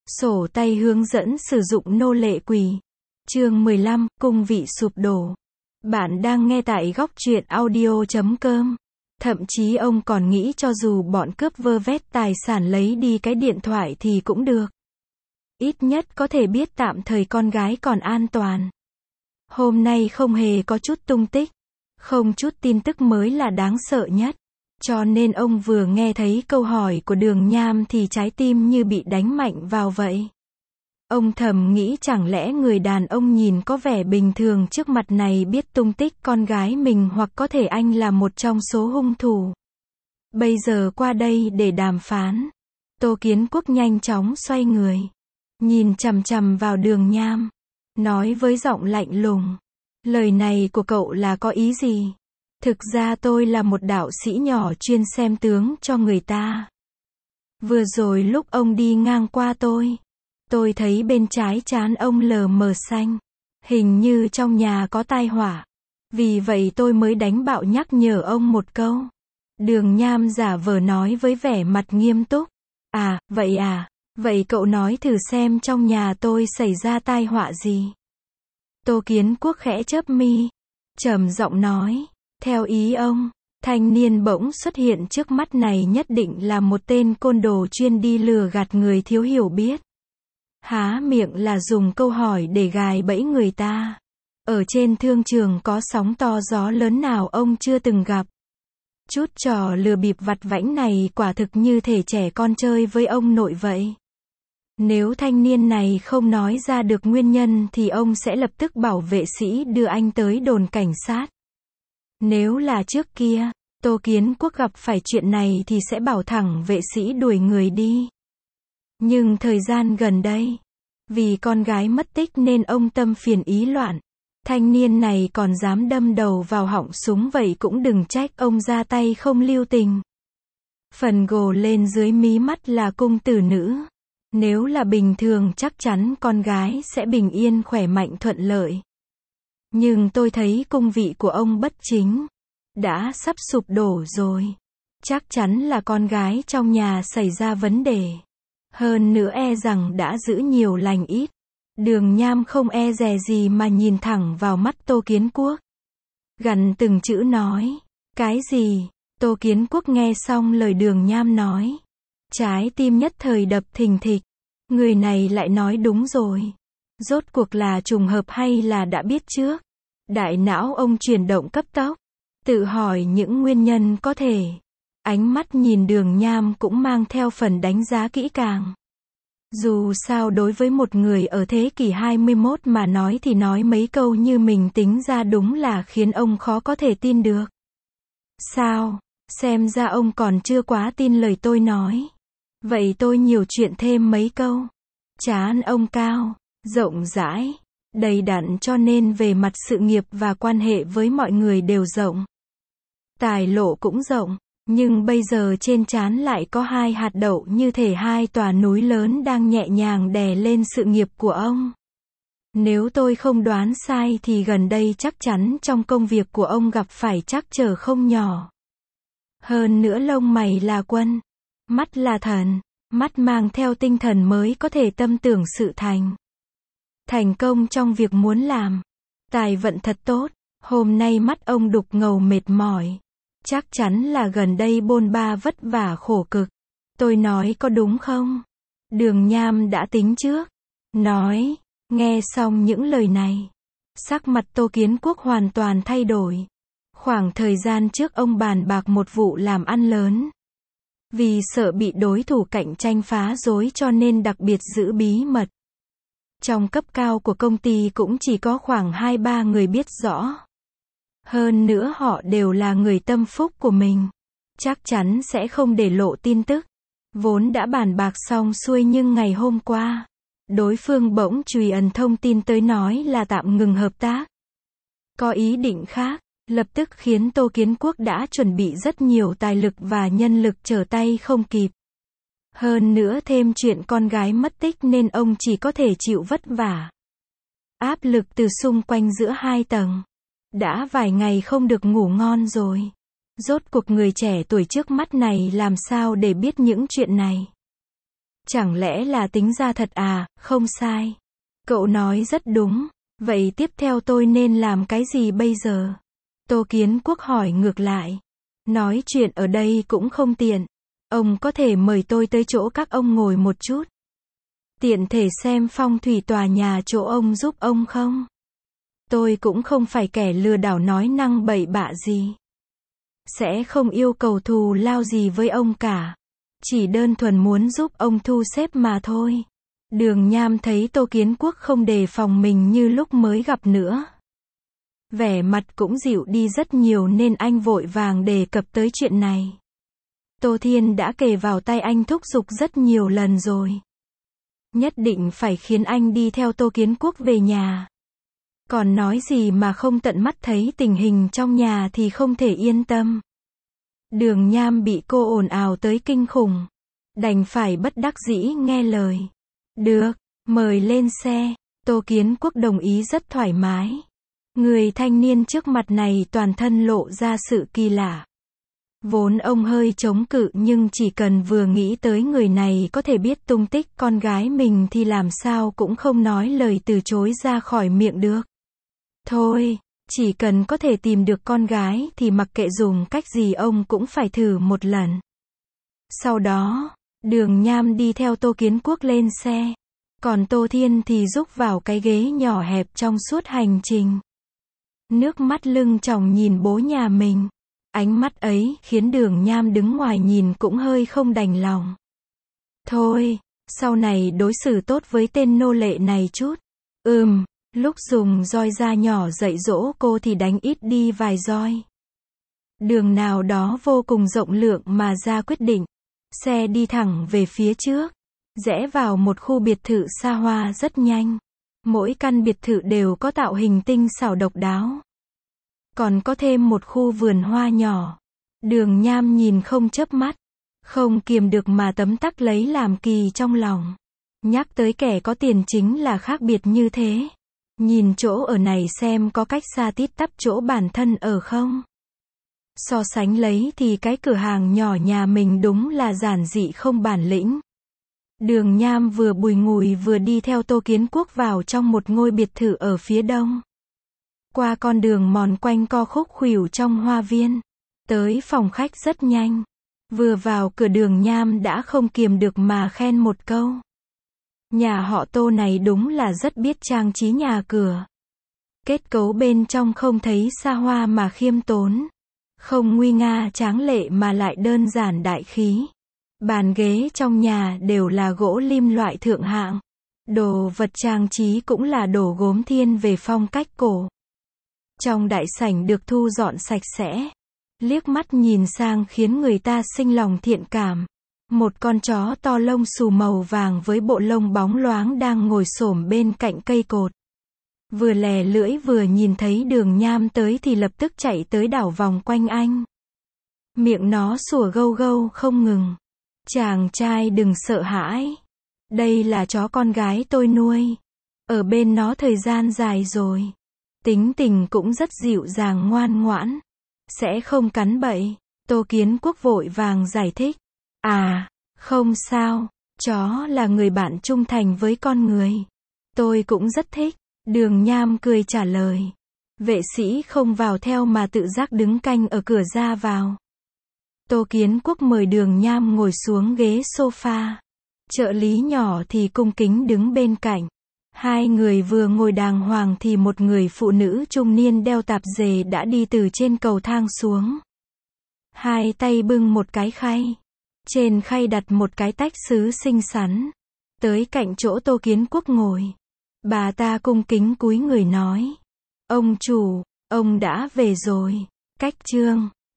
Sổ tay hướng dẫn sử dụng nô lệ quỷ. Chương 15, cung vị sụp đổ. Bạn đang nghe tại góc truyện audio.com. Thậm chí ông còn nghĩ cho dù bọn cướp vơ vét tài sản lấy đi cái điện thoại thì cũng được. Ít nhất có thể biết tạm thời con gái còn an toàn. Hôm nay không hề có chút tung tích. Không chút tin tức mới là đáng sợ nhất. Cho nên ông vừa nghe thấy câu hỏi của Đường Nham thì trái tim như bị đánh mạnh vào vậy. Ông thầm nghĩ chẳng lẽ người đàn ông nhìn có vẻ bình thường trước mặt này biết tung tích con gái mình, hoặc có thể anh là một trong số hung thủ. Bây giờ qua đây để đàm phán. Tô Kiến Quốc nhanh chóng xoay người. Nhìn chằm chằm vào Đường Nham. Nói với giọng lạnh lùng. Lời này của cậu là có ý gì? Thực ra tôi là một đạo sĩ nhỏ chuyên xem tướng cho người ta. Vừa rồi lúc ông đi ngang qua tôi thấy bên trái trán ông lờ mờ xanh. Hình như trong nhà có tai họa. Vì vậy tôi mới đánh bạo nhắc nhở ông một câu. Đường Nham giả vờ nói với vẻ mặt nghiêm túc. Vậy cậu nói thử xem trong nhà tôi xảy ra tai họa gì? Tô Kiến Quốc khẽ chớp mi. Trầm giọng nói. Theo ý ông, thanh niên bỗng xuất hiện trước mắt này nhất định là một tên côn đồ chuyên đi lừa gạt người thiếu hiểu biết. Há miệng là dùng câu hỏi để gài bẫy người ta. Ở trên thương trường có sóng to gió lớn nào ông chưa từng gặp. Chút trò lừa bịp vặt vãnh này quả thực như thể trẻ con chơi với ông nội vậy. Nếu thanh niên này không nói ra được nguyên nhân thì ông sẽ lập tức bảo vệ sĩ đưa anh tới đồn cảnh sát. Nếu là trước kia, Tô Kiến Quốc gặp phải chuyện này thì sẽ bảo thẳng vệ sĩ đuổi người đi. Nhưng thời gian gần đây, vì con gái mất tích nên ông tâm phiền ý loạn. Thanh niên này còn dám đâm đầu vào họng súng, vậy cũng đừng trách ông ra tay không lưu tình. Phần gồ lên dưới mí mắt là cung tử nữ. Nếu là bình thường chắc chắn con gái sẽ bình yên khỏe mạnh thuận lợi. Nhưng tôi thấy cung vị của ông bất chính. Đã sắp sụp đổ rồi. Chắc chắn là con gái trong nhà xảy ra vấn đề. Hơn nữa e rằng đã giữ nhiều lành ít. Đường Nham không e dè gì mà nhìn thẳng vào mắt Tô Kiến Quốc. Gằn từng chữ nói. Cái gì? Tô Kiến Quốc nghe xong lời Đường Nham nói. Trái tim nhất thời đập thình thịch. Người này lại nói đúng rồi. Rốt cuộc là trùng hợp hay là đã biết trước? Đại não ông chuyển động cấp tốc. Tự hỏi những nguyên nhân có thể. Ánh mắt nhìn Đường Nham cũng mang theo phần đánh giá kỹ càng. Dù sao đối với một người ở thế kỷ 21 mà nói thì nói mấy câu như mình tính ra đúng là khiến ông khó có thể tin được. Sao? Xem ra ông còn chưa quá tin lời tôi nói. Vậy tôi nhiều chuyện thêm mấy câu. Trán ông cao, rộng rãi, đầy đặn cho nên về mặt sự nghiệp và quan hệ với mọi người đều rộng. Tài lộ cũng rộng, nhưng bây giờ trên trán lại có hai hạt đậu như thể hai tòa núi lớn đang nhẹ nhàng đè lên sự nghiệp của ông. Nếu tôi không đoán sai thì gần đây chắc chắn trong công việc của ông gặp phải trắc trở không nhỏ. Hơn nữa lông mày là quân, mắt là thần, mắt mang theo tinh thần mới có thể tâm tưởng sự thành. Thành công trong việc muốn làm. Tài vận thật tốt. Hôm nay mắt ông đục ngầu mệt mỏi. Chắc chắn là gần đây bôn ba vất vả khổ cực. Tôi nói có đúng không? Đường Nham đã tính trước. Nói. Nghe xong những lời này, sắc mặt Tô Kiến Quốc hoàn toàn thay đổi. Khoảng thời gian trước ông bàn bạc một vụ làm ăn lớn. Vì sợ bị đối thủ cạnh tranh phá rối cho nên đặc biệt giữ bí mật. Trong cấp cao của công ty cũng chỉ có khoảng 2-3 người biết rõ. Hơn nữa họ đều là người tâm phúc của mình. Chắc chắn sẽ không để lộ tin tức. Vốn đã bàn bạc xong xuôi nhưng ngày hôm qua, đối phương bỗng trùy ẩn thông tin tới nói là tạm ngừng hợp tác. Có ý định khác, lập tức khiến Tô Kiến Quốc đã chuẩn bị rất nhiều tài lực và nhân lực trở tay không kịp. Hơn nữa thêm chuyện con gái mất tích nên ông chỉ có thể chịu vất vả. Áp lực từ xung quanh giữa hai tầng. Đã vài ngày không được ngủ ngon rồi. Rốt cuộc người trẻ tuổi trước mắt này làm sao để biết những chuyện này. Chẳng lẽ là tính ra thật à? Không sai. Cậu nói rất đúng. Vậy tiếp theo tôi nên làm cái gì bây giờ? Tô Kiến Quốc hỏi ngược lại. Nói chuyện ở đây cũng không tiện. Ông có thể mời tôi tới chỗ các ông ngồi một chút. Tiện thể xem phong thủy tòa nhà chỗ ông giúp ông không? Tôi cũng không phải kẻ lừa đảo nói năng bậy bạ gì. Sẽ không yêu cầu thù lao gì với ông cả. Chỉ đơn thuần muốn giúp ông thu xếp mà thôi. Đường Nham thấy Tô Kiến Quốc không đề phòng mình như lúc mới gặp nữa. Vẻ mặt cũng dịu đi rất nhiều nên anh vội vàng đề cập tới chuyện này. Tô Thiên đã kề vào tay anh thúc giục rất nhiều lần rồi. Nhất định phải khiến anh đi theo Tô Kiến Quốc về nhà. Còn nói gì mà không tận mắt thấy tình hình trong nhà thì không thể yên tâm. Đường Nham bị cô ồn ào tới kinh khủng. Đành phải bất đắc dĩ nghe lời. Được, mời lên xe. Tô Kiến Quốc đồng ý rất thoải mái. Người thanh niên trước mặt này toàn thân lộ ra sự kỳ lạ. Vốn ông hơi chống cự nhưng chỉ cần vừa nghĩ tới người này có thể biết tung tích con gái mình thì làm sao cũng không nói lời từ chối ra khỏi miệng được. Thôi, chỉ cần có thể tìm được con gái thì mặc kệ dùng cách gì ông cũng phải thử một lần. Sau đó, Đường Nham đi theo Tô Kiến Quốc lên xe. Còn Tô Thiên thì rúc vào cái ghế nhỏ hẹp trong suốt hành trình. Nước mắt lưng tròng nhìn bố nhà mình. Ánh mắt ấy khiến Đường Nham đứng ngoài nhìn cũng hơi không đành lòng. Thôi, sau này đối xử tốt với tên nô lệ này chút. Lúc dùng roi da nhỏ dạy dỗ cô thì đánh ít đi vài roi. Đường nào đó vô cùng rộng lượng mà ra quyết định. Xe đi thẳng về phía trước. Rẽ vào một khu biệt thự xa hoa rất nhanh. Mỗi căn biệt thự đều có tạo hình tinh xảo độc đáo. Còn có thêm một khu vườn hoa nhỏ. Đường Nham nhìn không chớp mắt. Không kiềm được mà tấm tắc lấy làm kỳ trong lòng. Nhắc tới kẻ có tiền chính là khác biệt như thế. Nhìn chỗ ở này xem có cách xa tít tắp chỗ bản thân ở không. So sánh lấy thì cái cửa hàng nhỏ nhà mình đúng là giản dị không bản lĩnh. Đường Nham vừa bùi ngùi vừa đi theo Tô Kiến Quốc vào trong một ngôi biệt thự ở phía đông. Qua con đường mòn quanh co khúc khuỷu trong hoa viên. Tới phòng khách rất nhanh. Vừa vào cửa Đường Nham đã không kiềm được mà khen một câu. Nhà họ Tô này đúng là rất biết trang trí nhà cửa. Kết cấu bên trong không thấy xa hoa mà khiêm tốn. Không nguy nga tráng lệ mà lại đơn giản đại khí. Bàn ghế trong nhà đều là gỗ lim loại thượng hạng. Đồ vật trang trí cũng là đồ gốm thiên về phong cách cổ. Trong đại sảnh được thu dọn sạch sẽ. Liếc mắt nhìn sang khiến người ta sinh lòng thiện cảm. Một con chó to lông xù màu vàng với bộ lông bóng loáng đang ngồi xổm bên cạnh cây cột. Vừa lè lưỡi vừa nhìn thấy Đường Nham tới thì lập tức chạy tới đảo vòng quanh anh. Miệng nó sủa gâu gâu không ngừng. Chàng trai đừng sợ hãi. Đây là chó con gái tôi nuôi. Ở bên nó thời gian dài rồi. Tính tình cũng rất dịu dàng ngoan ngoãn. Sẽ không cắn bậy. Tô Kiến Quốc vội vàng giải thích. À, không sao. Chó là người bạn trung thành với con người. Tôi cũng rất thích. Đường Nham cười trả lời. Vệ sĩ không vào theo mà tự giác đứng canh ở cửa ra vào. Tô Kiến Quốc mời Đường Nham ngồi xuống ghế sofa. Trợ lý nhỏ thì cung kính đứng bên cạnh. Hai người vừa ngồi đàng hoàng thì một người phụ nữ trung niên đeo tạp dề đã đi từ trên cầu thang xuống. Hai tay bưng một cái khay. Trên khay đặt một cái tách sứ xinh xắn. Tới cạnh chỗ Tô Kiến Quốc ngồi. Bà ta cung kính cúi người nói. Ông chủ, ông đã về rồi. Cách chương